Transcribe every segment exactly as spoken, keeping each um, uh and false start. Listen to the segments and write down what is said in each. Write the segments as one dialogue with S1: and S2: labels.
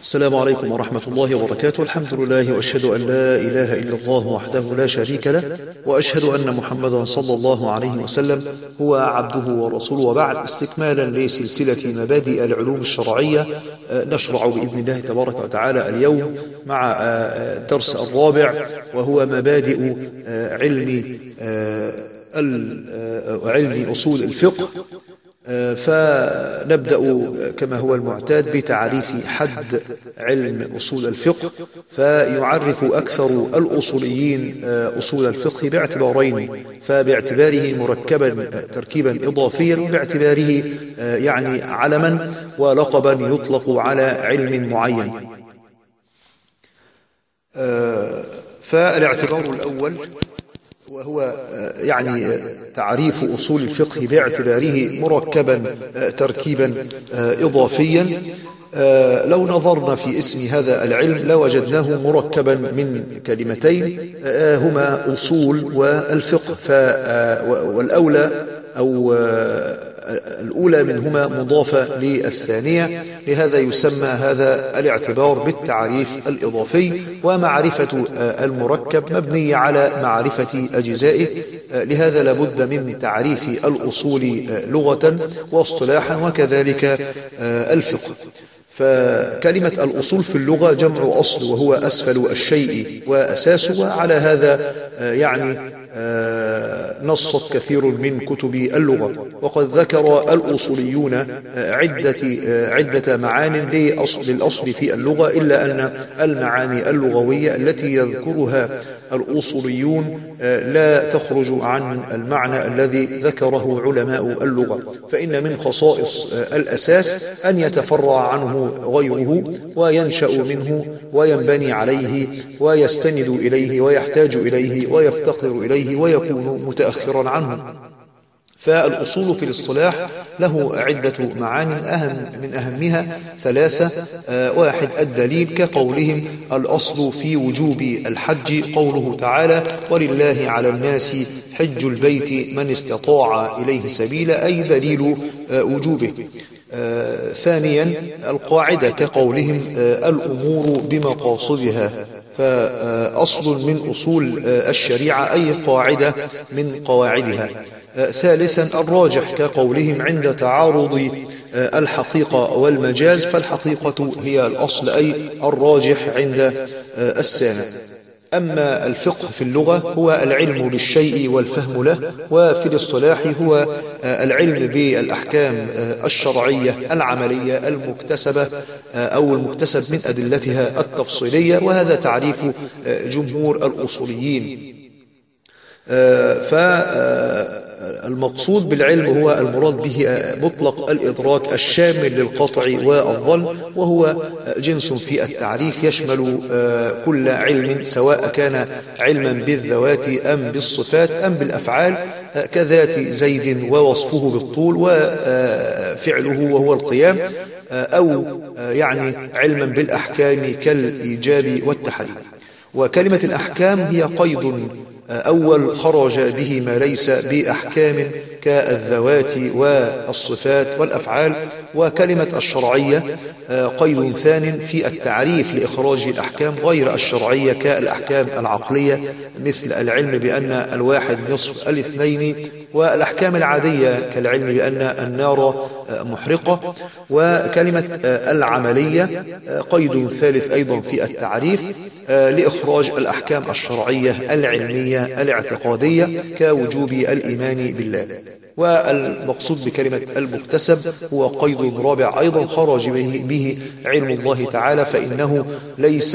S1: السلام عليكم ورحمة الله وبركاته. الحمد لله، وأشهد أن لا إله إلا الله وحده لا شريك له، وأشهد أن محمدا صلى الله عليه وسلم هو عبده ورسوله، وبعد. استكمالا لسلسلة مبادئ العلوم الشرعية، نشرع بإذن الله تبارك وتعالى اليوم مع الدرس الرابع، وهو مبادئ علم علم أصول الفقه. فنبدأ كما هو المعتاد بتعريف حد علم أصول الفقه. فيعرف أكثر الأصوليين أصول الفقه باعتبارين: فباعتباره مركبا تركيبا إضافيا، وباعتباره يعني علما ولقبا يطلق على علم معين. فالاعتبار الأول وهو يعني تعريف أصول الفقه باعتباره مركبا تركيبا إضافيا. لو نظرنا في اسم هذا العلم لوجدناه مركبا من كلمتين هما أصول والفقه، والأولى أو الأولى منهما مضافة للثانية، لهذا يسمى هذا الاعتبار بالتعريف الإضافي. ومعرفة المركب مبنية على معرفة أجزائه، لهذا لابد من تعريف الأصول لغة واصطلاحا، وكذلك الفقه. فكلمة الأصول في اللغة جمع أصل، وهو أسفل الشيء وأساسه. وعلى هذا يعني نصت كثير من كتب اللغة، وقد ذكر الأصوليون عدة عدة معان للأصل في اللغة، إلا أن المعاني اللغوية التي يذكرها الأصوليون لا تخرج عن المعنى الذي ذكره علماء اللغة. فإن من خصائص الأساس أن يتفرع عنه غيره، وينشأ منه وينبني عليه ويستند إليه ويحتاج إليه ويفتقر إليه ويكون متأخرا عنه. فالأصول في الاصطلاح له عدة معان، أهم من أهمها ثلاثة. واحد: الدليل، كقولهم الأصل في وجوب الحج قوله تعالى: ولله على الناس حج البيت من استطاع إليه سبيلا، أي دليل وجوبه. ثانيا: القاعدة، كقولهم الأمور بمقاصدها، فأصل من أصول الشريعة، أي قاعدة من قواعدها. ثالثا: الراجح، كقولهم عند تعارض الحقيقة والمجاز، فالحقيقة هي الأصل، أي الراجح عند السامع. أما الفقه في اللغة هو العلم بالشيء والفهم له، وفي الاصطلاح هو العلم بالأحكام الشرعية العملية المكتسبة أو المكتسب من أدلتها التفصيلية، وهذا تعريف جمهور الأصوليين. فالمقصود بالعلم هو المراد به مطلق الإدراك الشامل للقطع والظن، وهو جنس في التعريف يشمل كل علم، سواء كان علما بالذوات أم بالصفات أم بالأفعال، كذات زيد ووصفه بالطول وفعله وهو القيام، أو يعني علما بالأحكام كالإيجاب والتحريم. وكلمة الأحكام هي قيد أول خرج به ما ليس بأحكام كالذوات والصفات والأفعال. وكلمة الشرعية قيد ثان في التعريف لإخراج الأحكام غير الشرعية كالأحكام العقلية، مثل العلم بأن الواحد نصف الاثنين، والأحكام العادية كالعلم بأن النار محرقة. وكلمة العملية قيد ثالث أيضا في التعريف لإخراج الأحكام الشرعية العلمية الاعتقادية كوجوب الإيمان بالله. والمقصود بكلمة المكتسب هو قيد رابع أيضا خرج به, به علم الله تعالى، فإنه ليس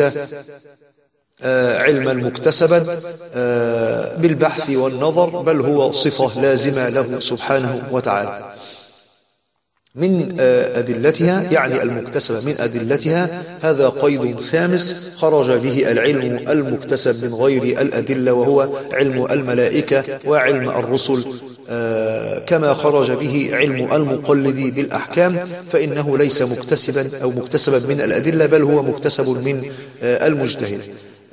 S1: علما مكتسبا بالبحث والنظر، بل هو صفة لازمة له سبحانه وتعالى. من أدلتها، يعني المكتسبة من أدلتها، هذا قيد خامس خرج به العلم المكتسب من غير الأدلة، وهو علم الملائكة وعلم الرسل، كما خرج به علم المقلد بالأحكام، فإنه ليس مكتسبا أو مكتسبا من الأدلة، بل هو مكتسب من المجتهد.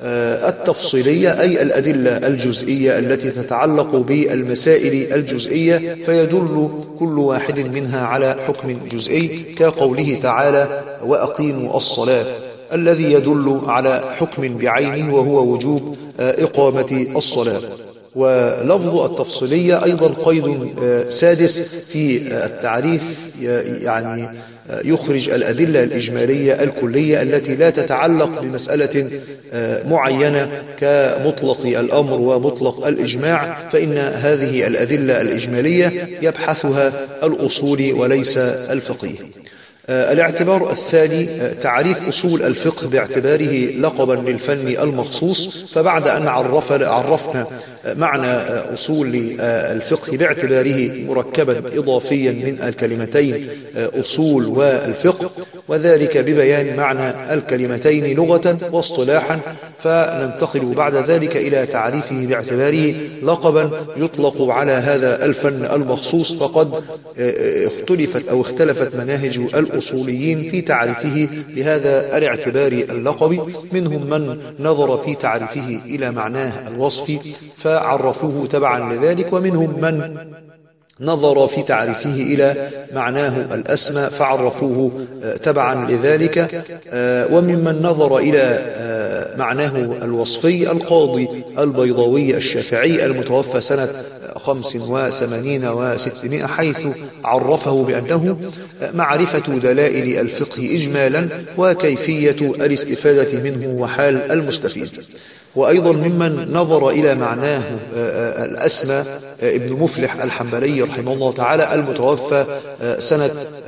S1: التفصيلية أي الأدلة الجزئية التي تتعلق بالمسائل الجزئية، فيدل كل واحد منها على حكم جزئي، كقوله تعالى وأقيموا الصلاة، الذي يدل على حكم بعينه وهو وجوب إقامة الصلاة. ولفظ التفصيلية أيضا قيد سادس في التعريف، يعني يخرج الأدلة الإجمالية الكلية التي لا تتعلق بمسألة معينة كمطلق الأمر ومطلق الإجماع، فإن هذه الأدلة الإجمالية يبحثها الأصول وليس الفقيه. الاعتبار الثاني تعريف أصول الفقه باعتباره لقبا للفن المخصوص. فبعد أن عرف عرفنا معنى أصول الفقه باعتباره مركبا إضافيا من الكلمتين أصول والفقه، وذلك ببيان معنى الكلمتين لغة واصطلاحا، فننتقل بعد ذلك إلى تعريفه باعتباره لقبا يطلق على هذا الفن المخصوص. فقد اختلفت أو اختلفت مناهج الأصوليين في تعريفه بهذا الاعتبار اللقبي، منهم من نظر في تعريفه إلى معناه الوصفي فعرفوه تبعا لذلك، ومنهم من نظر في تعريفه إلى معناه الأسمى فعرفوه تبعا لذلك، وممن نظر إلى معناه الوصفي القاضي البيضاوي الشافعي المتوفى سنة خمس وثمانين وستمائة، حيث عرفه بأنه معرفة دلائل الفقه إجمالا وكيفية الاستفادة منه وحال المستفيد. وأيضا ممن نظر إلى معناه الأسمى ابن مفلح الحنبلي رحمه الله تعالى المتوفى سنة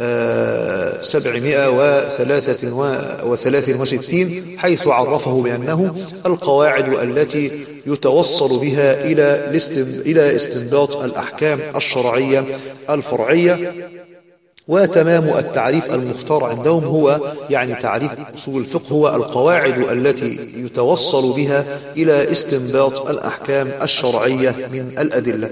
S1: سبعمائة وثلاثة وستين، حيث عرفه بأنه القواعد التي يتوصل بها إلى استنباط الأحكام الشرعية الفرعية. وتمام التعريف المختار عندهم هو يعني تعريف أصول الفقه هو القواعد التي يتوصل بها إلى استنباط الأحكام الشرعية من الأدلة.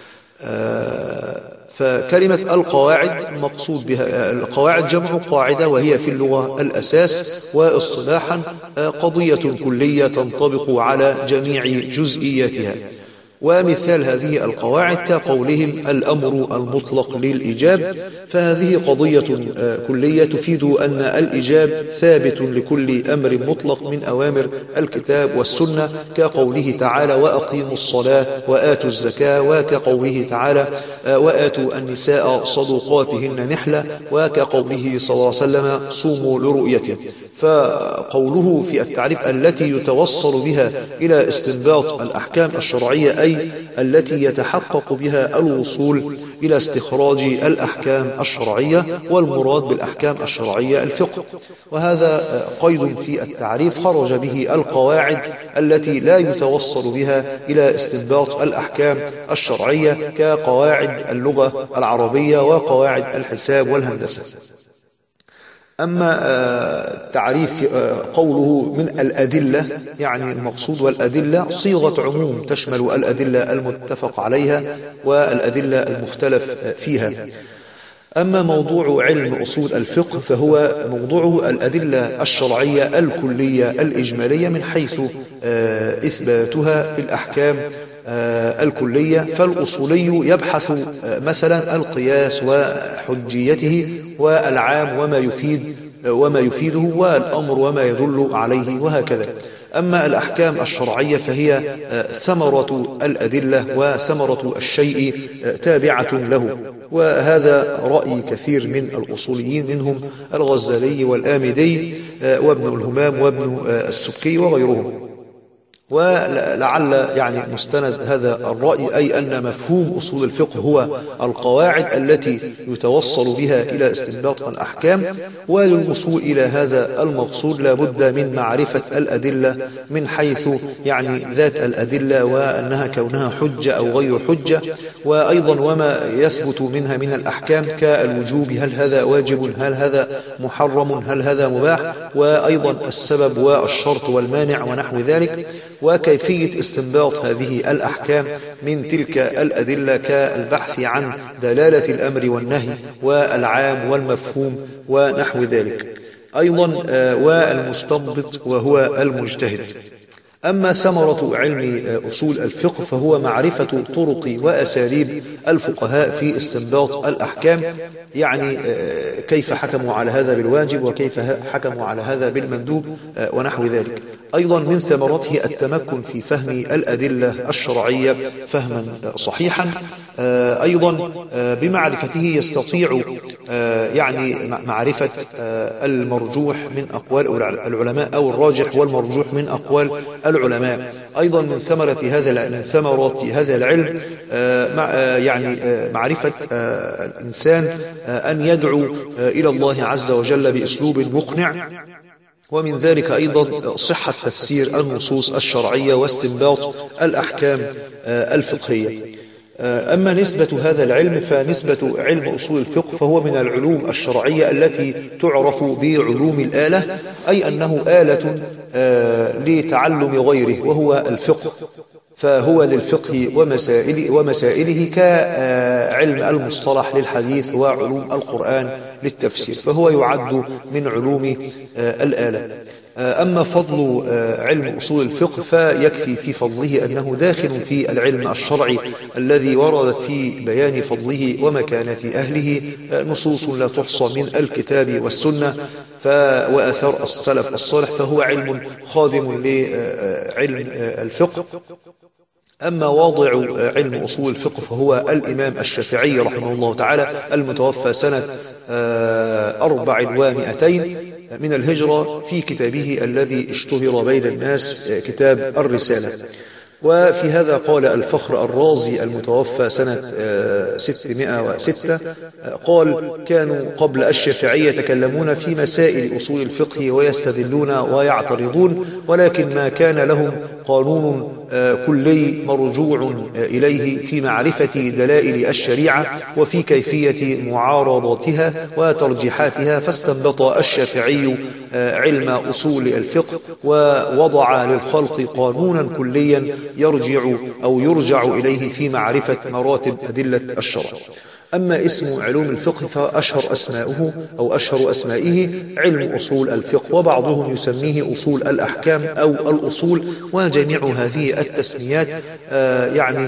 S1: فكلمة القواعد مقصود بها القواعد جمع قاعدة، وهي في اللغة الأساس، واصطلاحا قضية كلية تنطبق على جميع جزئياتها. ومثال هذه القواعد كقولهم الأمر المطلق للإيجاب، فهذه قضية كلية تفيد أن الإيجاب ثابت لكل أمر مطلق من أوامر الكتاب والسنة، كقوله تعالى وأقيموا الصلاة وآتوا الزكاة، وكقوله تعالى وآتوا النساء صدقاتهن نحلة، وكقوله صلى الله عليه وسلم صوموا لرؤيته. فقوله في التعريف التي يتوصل بها إلى استنباط الأحكام الشرعية أي التي يتحقق بها الوصول إلى استخراج الأحكام الشرعية، والمراد بالأحكام الشرعية الفقه. وهذا قيد في التعريف خرج به القواعد التي لا يتوصل بها إلى استنباط الأحكام الشرعية كقواعد اللغة العربية وقواعد الحساب والهندسة. أما تعريف قوله من الأدلة، يعني المقصود والأدلة صيغة عموم تشمل الأدلة المتفق عليها والأدلة المختلف فيها. أما موضوع علم أصول الفقه فهو موضوع الأدلة الشرعية الكلية الإجمالية من حيث إثباتها في الأحكام الكلية. فالأصولي يبحث مثلا القياس وحجيته والعام وما يفيد وما يفيده والأمر وما يدل عليه وهكذا. أما الأحكام الشرعية فهي ثمرة الأدلة وثمرة الشيء تابعة له، وهذا رأي كثير من الأصوليين منهم الغزالي والآمدي وابن الهمام وابن السبكي وغيرهم. ولعل يعني مستند هذا الرأي أي أن مفهوم أصول الفقه هو القواعد التي يتوصل بها إلى استنباط الأحكام، وللوصول إلى هذا المقصود لا بد من معرفة الأدلة من حيث يعني ذات الأدلة وأنها كونها حجة أو غير حجة، وأيضا وما يثبت منها من الأحكام كالوجوب، هل هذا واجب، هل هذا محرم، هل هذا مباح، وأيضا السبب والشرط والمانع ونحو ذلك، وكيفية استنباط هذه الأحكام من تلك الأدلة كالبحث عن دلالة الأمر والنهي والعام والمفهوم ونحو ذلك. أيضا والمستنبط وهو المجتهد. أما ثمرة علم أصول الفقه فهو معرفة طرق وأساليب الفقهاء في استنباط الأحكام، يعني كيف حكموا على هذا بالواجب وكيف حكموا على هذا بالمندوب ونحو ذلك. أيضا من ثمرته التمكن في فهم الأدلة الشرعية فهما صحيحا. أيضا بمعرفته يستطيع يعني معرفة المرجوح من أقوال العلماء أو الراجح والمرجوح من أقوال العلماء. أيضا من ثمرة هذا من ثمرات هذا العلم يعني معرفة الإنسان أن يدعو إلى الله عز وجل بأسلوب مقنع، ومن ذلك أيضا صحة تفسير النصوص الشرعية واستنباط الأحكام الفقهية. أما نسبة هذا العلم فنسبة علم أصول الفقه فهو من العلوم الشرعية التي تعرف بعلوم الآلة، أي أنه آلة لتعلم غيره وهو الفقه، فهو للفقه ومسائله, ومسائله كعلم المصطلح للحديث وعلوم القرآن للتفسير، فهو يعد من علوم الآلة. أما فضل علم أصول الفقه فيكفي في فضله أنه داخل في العلم الشرعي الذي وردت في بيان فضله ومكانة أهله نصوص لا تحصى من الكتاب والسنة وآثار السلف الصالح، فهو علم خادم لعلم الفقه. أما واضع علم أصول الفقه فهو الإمام الشافعي رحمه الله تعالى المتوفى سنة أربع ومئتين من الهجرة، في كتابه الذي اشتهر بين الناس كتاب الرسالة. وفي هذا قال الفخر الرازي المتوفى سنة ستمائة وستة قال: كانوا قبل الشافعية يتكلمون في مسائل أصول الفقه ويستدلون ويعترضون، ولكن ما كان لهم قانون كلي مرجوع إليه في معرفة دلائل الشريعة وفي كيفية معارضتها وترجيحاتها، فاستنبط الشافعي علم أصول الفقه ووضع للخلق قانونا كليا يرجع أو يرجع إليه في معرفة مراتب أدلة الشرع. أما اسم علوم الفقه فأشهر أسماؤه أو أشهر أسمائه علم أصول الفقه، وبعضهم يسميه أصول الأحكام أو الأصول، وجميع هذه التسميات آه يعني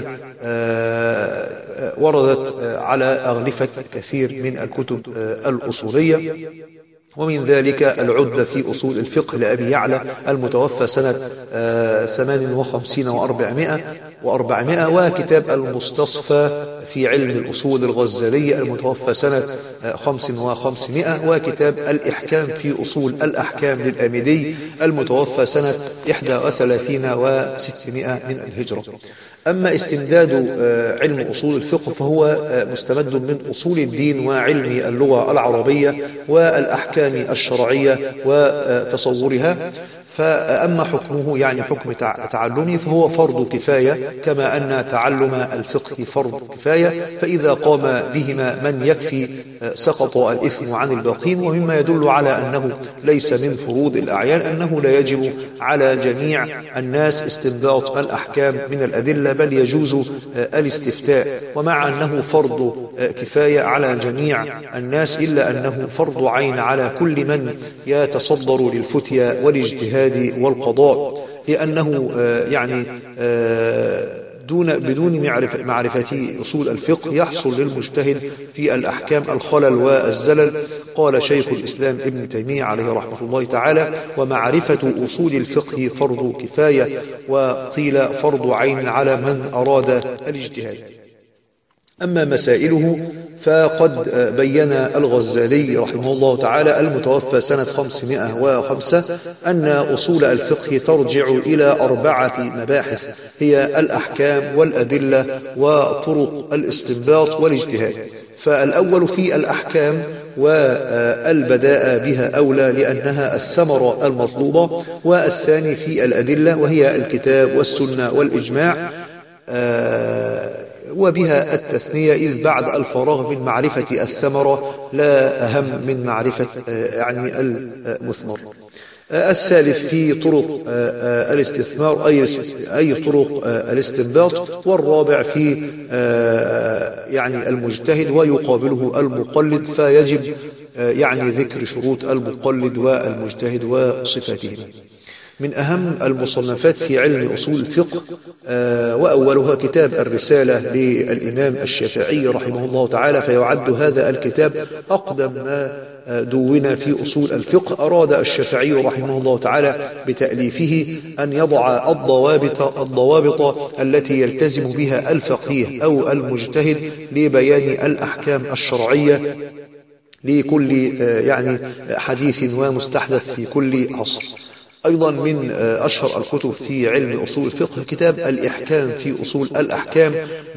S1: آه وردت على أغلفة كثير من الكتب آه الأصولية. ومن ذلك العدة في أصول الفقه لأبي يعلى المتوفى سنة ثمان وخمسين وأربعمائة وأربعمائة، وكتاب المستصفى في علم الأصول الغزالي المتوفى سنة خمس وخمسمائة، وكتاب الإحكام في أصول الأحكام للآمدي المتوفى سنة إحدى وثلاثين وستمائة من الهجرة. أما استمداد علم أصول الفقه فهو مستمد من أصول الدين وعلم اللغة العربية والأحكام الشرعية وتصورها. فأما حكمه يعني حكم تعلمه فهو فرض كفاية، كما أن تعلم الفقه فرض كفاية، فإذا قام بهما من يكفي سقط الإثم عن الباقين. ومما يدل على أنه ليس من فروض الأعيان أنه لا يجب على جميع الناس استنباط الأحكام من الأدلة، بل يجوز الاستفتاء، ومع أنه فرض كفاية على جميع الناس إلا أنه فرض عين على كل من يتصدر للفتيا والاجتهاد والقضاء، لأنه يعني دون بدون معرفة, معرفة أصول الفقه يحصل للمجتهد في الأحكام الخلل والزلل. قال شيخ الإسلام ابن تيمية عليه رحمة الله تعالى: ومعرفة أصول الفقه فرض كفاية، وقيل فرض عين على من أراد الاجتهاد. أما مسائله فقد بين الغزالي رحمه الله تعالى المتوفى سنة خمسمائة وخمسة أن أصول الفقه ترجع إلى أربعة مباحث، هي الأحكام والأدلة وطرق الاستنباط والاجتهاد. فالأول في الأحكام، والبداء بها أولى لأنها الثمرة المطلوبة، والثاني في الأدلة وهي الكتاب والسنة والإجماع، وبها التثنية إذ بعد الفراغ من معرفة الثمرة لا أهم من معرفة يعني المثمر. الثالث في طرق الاستثمار أي طرق الاستنباط، والرابع في يعني المجتهد ويقابله المقلد، فيجب يعني ذكر شروط المقلد والمجتهد وصفاتهما. من أهم المصنفات في علم أصول الفقه، وأولها كتاب الرسالة للإمام الشافعي رحمه الله تعالى، فيعد هذا الكتاب أقدم ما دون في أصول الفقه. أراد الشافعي رحمه الله تعالى بتأليفه أن يضع الضوابط الضوابط التي يلتزم بها الفقيه أو المجتهد لبيان الأحكام الشرعية لكل يعني حديث ومستحدث في كل عصر. أيضا من أشهر الكتب في علم أصول الفقه كتاب الإحكام في أصول الأحكام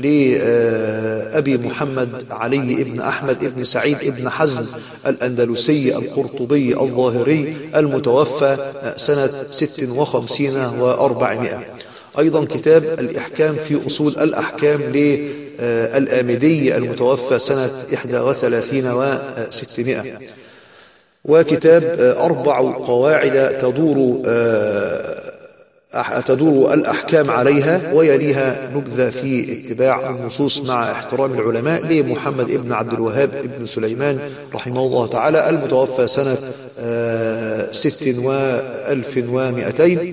S1: لأبي محمد علي بن أحمد بن سعيد بن حزم الأندلسي القرطبي الظاهري المتوفى سنة ست وخمسين وأربعمائة. أيضا كتاب الإحكام في أصول الأحكام للآمدي المتوفى سنة إحدى وثلاثين وستمائة. وكتاب أربع قواعد تدور تدور الأحكام عليها ويليها نبذة في اتباع النصوص مع احترام العلماء لمحمد بن عبد الوهاب بن سليمان رحمه الله تعالى المتوفى سنة ست وألف ومئتين.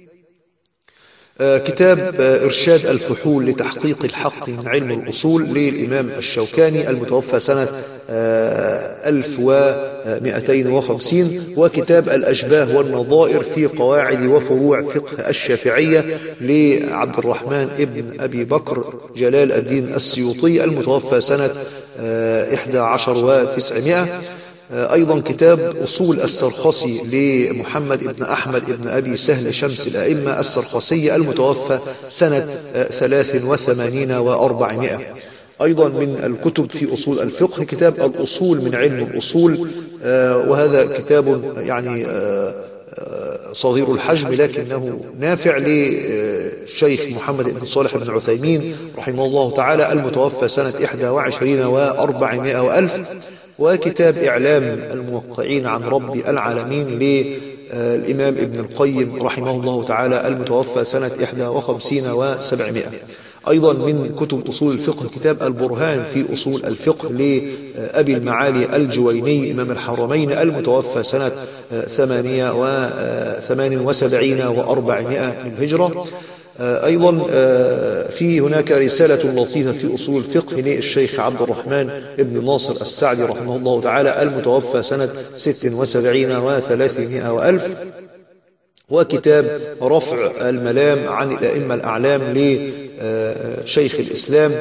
S1: كتاب إرشاد الفحول لتحقيق الحق من علم الأصول للإمام الشوكاني المتوفى سنة ألف ومئتين وخمسين. وكتاب الأشباه والنظائر في قواعد وفروع فقه الشافعية لعبد الرحمن ابن أبي بكر جلال الدين السيوطي المتوفى سنة إحدى عشر وتسعمائة. أيضا كتاب أصول السرخسي لمحمد بن أحمد بن أبي سهل شمس الأئمة السرخسي المتوفى سنة ثلاث وثمانين وأربعمائة. أيضا من الكتب في أصول الفقه كتاب الأصول من علم الأصول، وهذا كتاب يعني صغير الحجم لكنه نافع للشيخ محمد بن صالح بن عثيمين رحمه الله تعالى المتوفى سنة إحدى وعشرين وأربعمائة وألف. وكتاب إعلام الموقعين عن رب العالمين للإمام ابن القيم رحمه الله تعالى المتوفى سنة إحدى وخمسين وسبعمائة. أيضا من كتب أصول الفقه كتاب البرهان في أصول الفقه لأبي المعالي الجويني إمام الحرمين المتوفى سنة ثمانية وثمان وسبعين وأربعمائة للهجرة. أيضا في هناك رسالة لطيفة في أصول الفقه للشيخ عبد الرحمن ابن ناصر السعدي رحمه الله تعالى المتوفى سنة ست وسبعين وثلاثمائة وألف. وكتاب رفع الملام عن الأئمة الأعلام لشيخ الإسلام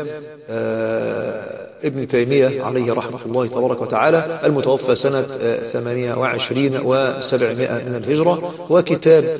S1: ابن تيمية عليه رحمة الله تبارك وتعالى المتوفى سنة ثمانية وعشرين وسبعمائة من الهجرة. وكتاب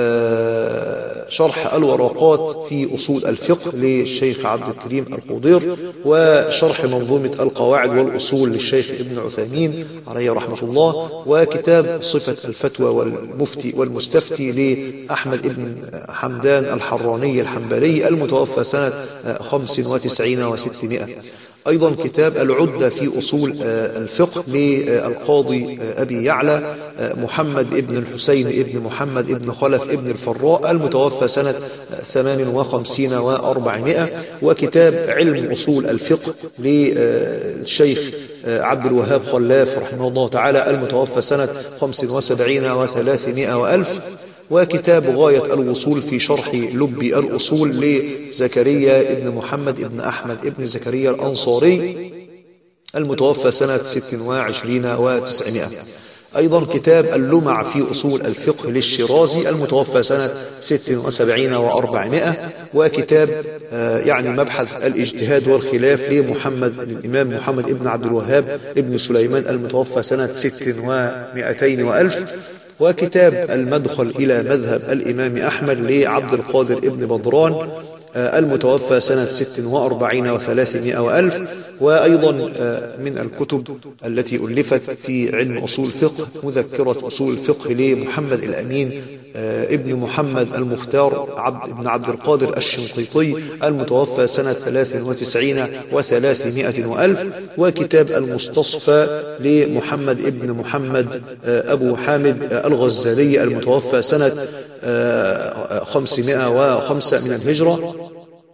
S1: شرح الورقات في أصول الفقه للشيخ عبد الكريم القدير، وشرح منظومة القواعد والأصول للشيخ ابن عثيمين عليه رحمة الله. وكتاب صفة الفتوى والمفتي والمستفتي لأحمد ابن حمدان الحراني الحنبلي المتوفى سنة خمس وتسعين وستمائة. أيضا كتاب العدة في أصول الفقه للقاضي أبي يعلى محمد ابن الحسين ابن محمد ابن خلف ابن الفراء المتوفى سنة ثمان وخمسين وأربعمائة. وكتاب علم أصول الفقه للشيخ عبد الوهاب خلاف رحمه الله تعالى المتوفى سنة خمس وسبعين وثلاثمائة وألف. وكتاب غاية الوصول في شرح لب الأصول لزكريا ابن محمد ابن أحمد ابن زكريا الأنصاري المتوفى سنة ست وعشرين وتسعمائة. أيضا كتاب اللمع في أصول الفقه للشيرازي المتوفى سنة ست وسبعين وأربعمائة. وكتاب يعني مبحث الاجتهاد والخلاف لمحمد الإمام محمد ابن عبد الوهاب ابن سليمان المتوفى سنة ست ومائتين وألف. وكتاب المدخل إلى مذهب الإمام أحمد لعبد القادر ابن بدران المتوفى سنة ست وأربعين وثلاثمائة وألف. وأيضا من الكتب التي ألفت في علم أصول الفقه مذكرة أصول الفقه لمحمد الأمين ابن محمد المختار عبد ابن عبد القادر الشنقيطي المتوفى سنة ثلاث وتسعين وثلاثمائة وألف. وكتاب المستصفى لمحمد ابن محمد أبو حامد الغزالي المتوفى سنة خمسمائة وخمسة من الهجرة.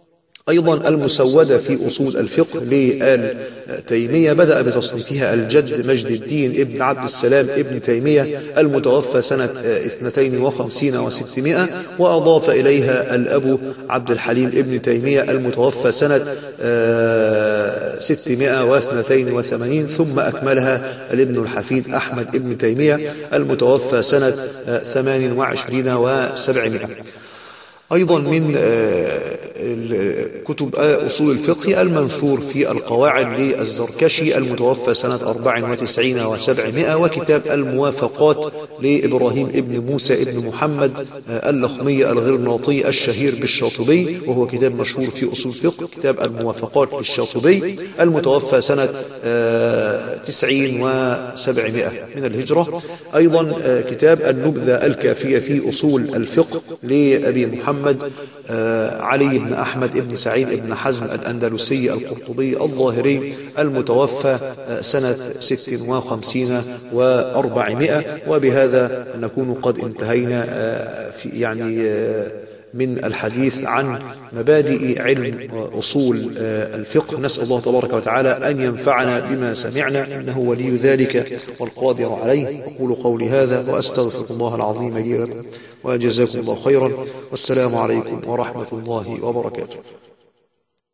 S1: أيضا المسودة في أصول الفقه لآل تيمية بدأ بتصنيفها الجد مجد الدين ابن عبد السلام ابن تيمية المتوفى سنة اثنتين وخمسين وستمائة، وأضاف إليها الأب عبد الحليم ابن تيمية المتوفى سنة ستمائة واثنين وثمانين، ثم أكملها الابن الحفيد أحمد ابن تيمية المتوفى سنة ثمان وعشرين وسبعمائة. أيضا من كتب أصول الفقه المنثور في القواعد للزركشي المتوفى سنة أربع وتسعين وسبعمائة، وكتاب الموافقات لإبراهيم ابن موسى ابن محمد اللخمي الغرناطي الشهير بالشاطبي، وهو كتاب مشهور في أصول الفقه. كتاب الموافقات للشاطبي المتوفى سنة تسعين وسبعمائة من الهجرة. أيضا كتاب النبذة الكافية في أصول الفقه لأبي محمد محمد علي بن أحمد بن سعيد بن حزم الأندلسي القرطبي الظاهري المتوفى سنة ست وخمسين وأربعمائة. وبهذا نكون قد انتهينا في يعني من الحديث عن مبادئ علم أصول الفقه. نسأل الله تبارك وتعالى أن ينفعنا بما سمعنا، إنه ولي ذلك والقادر عليه. أقول قولي هذا وأستغفر الله العظيم لي ولكم، وجزاكم الله خيرا، والسلام عليكم ورحمة الله وبركاته.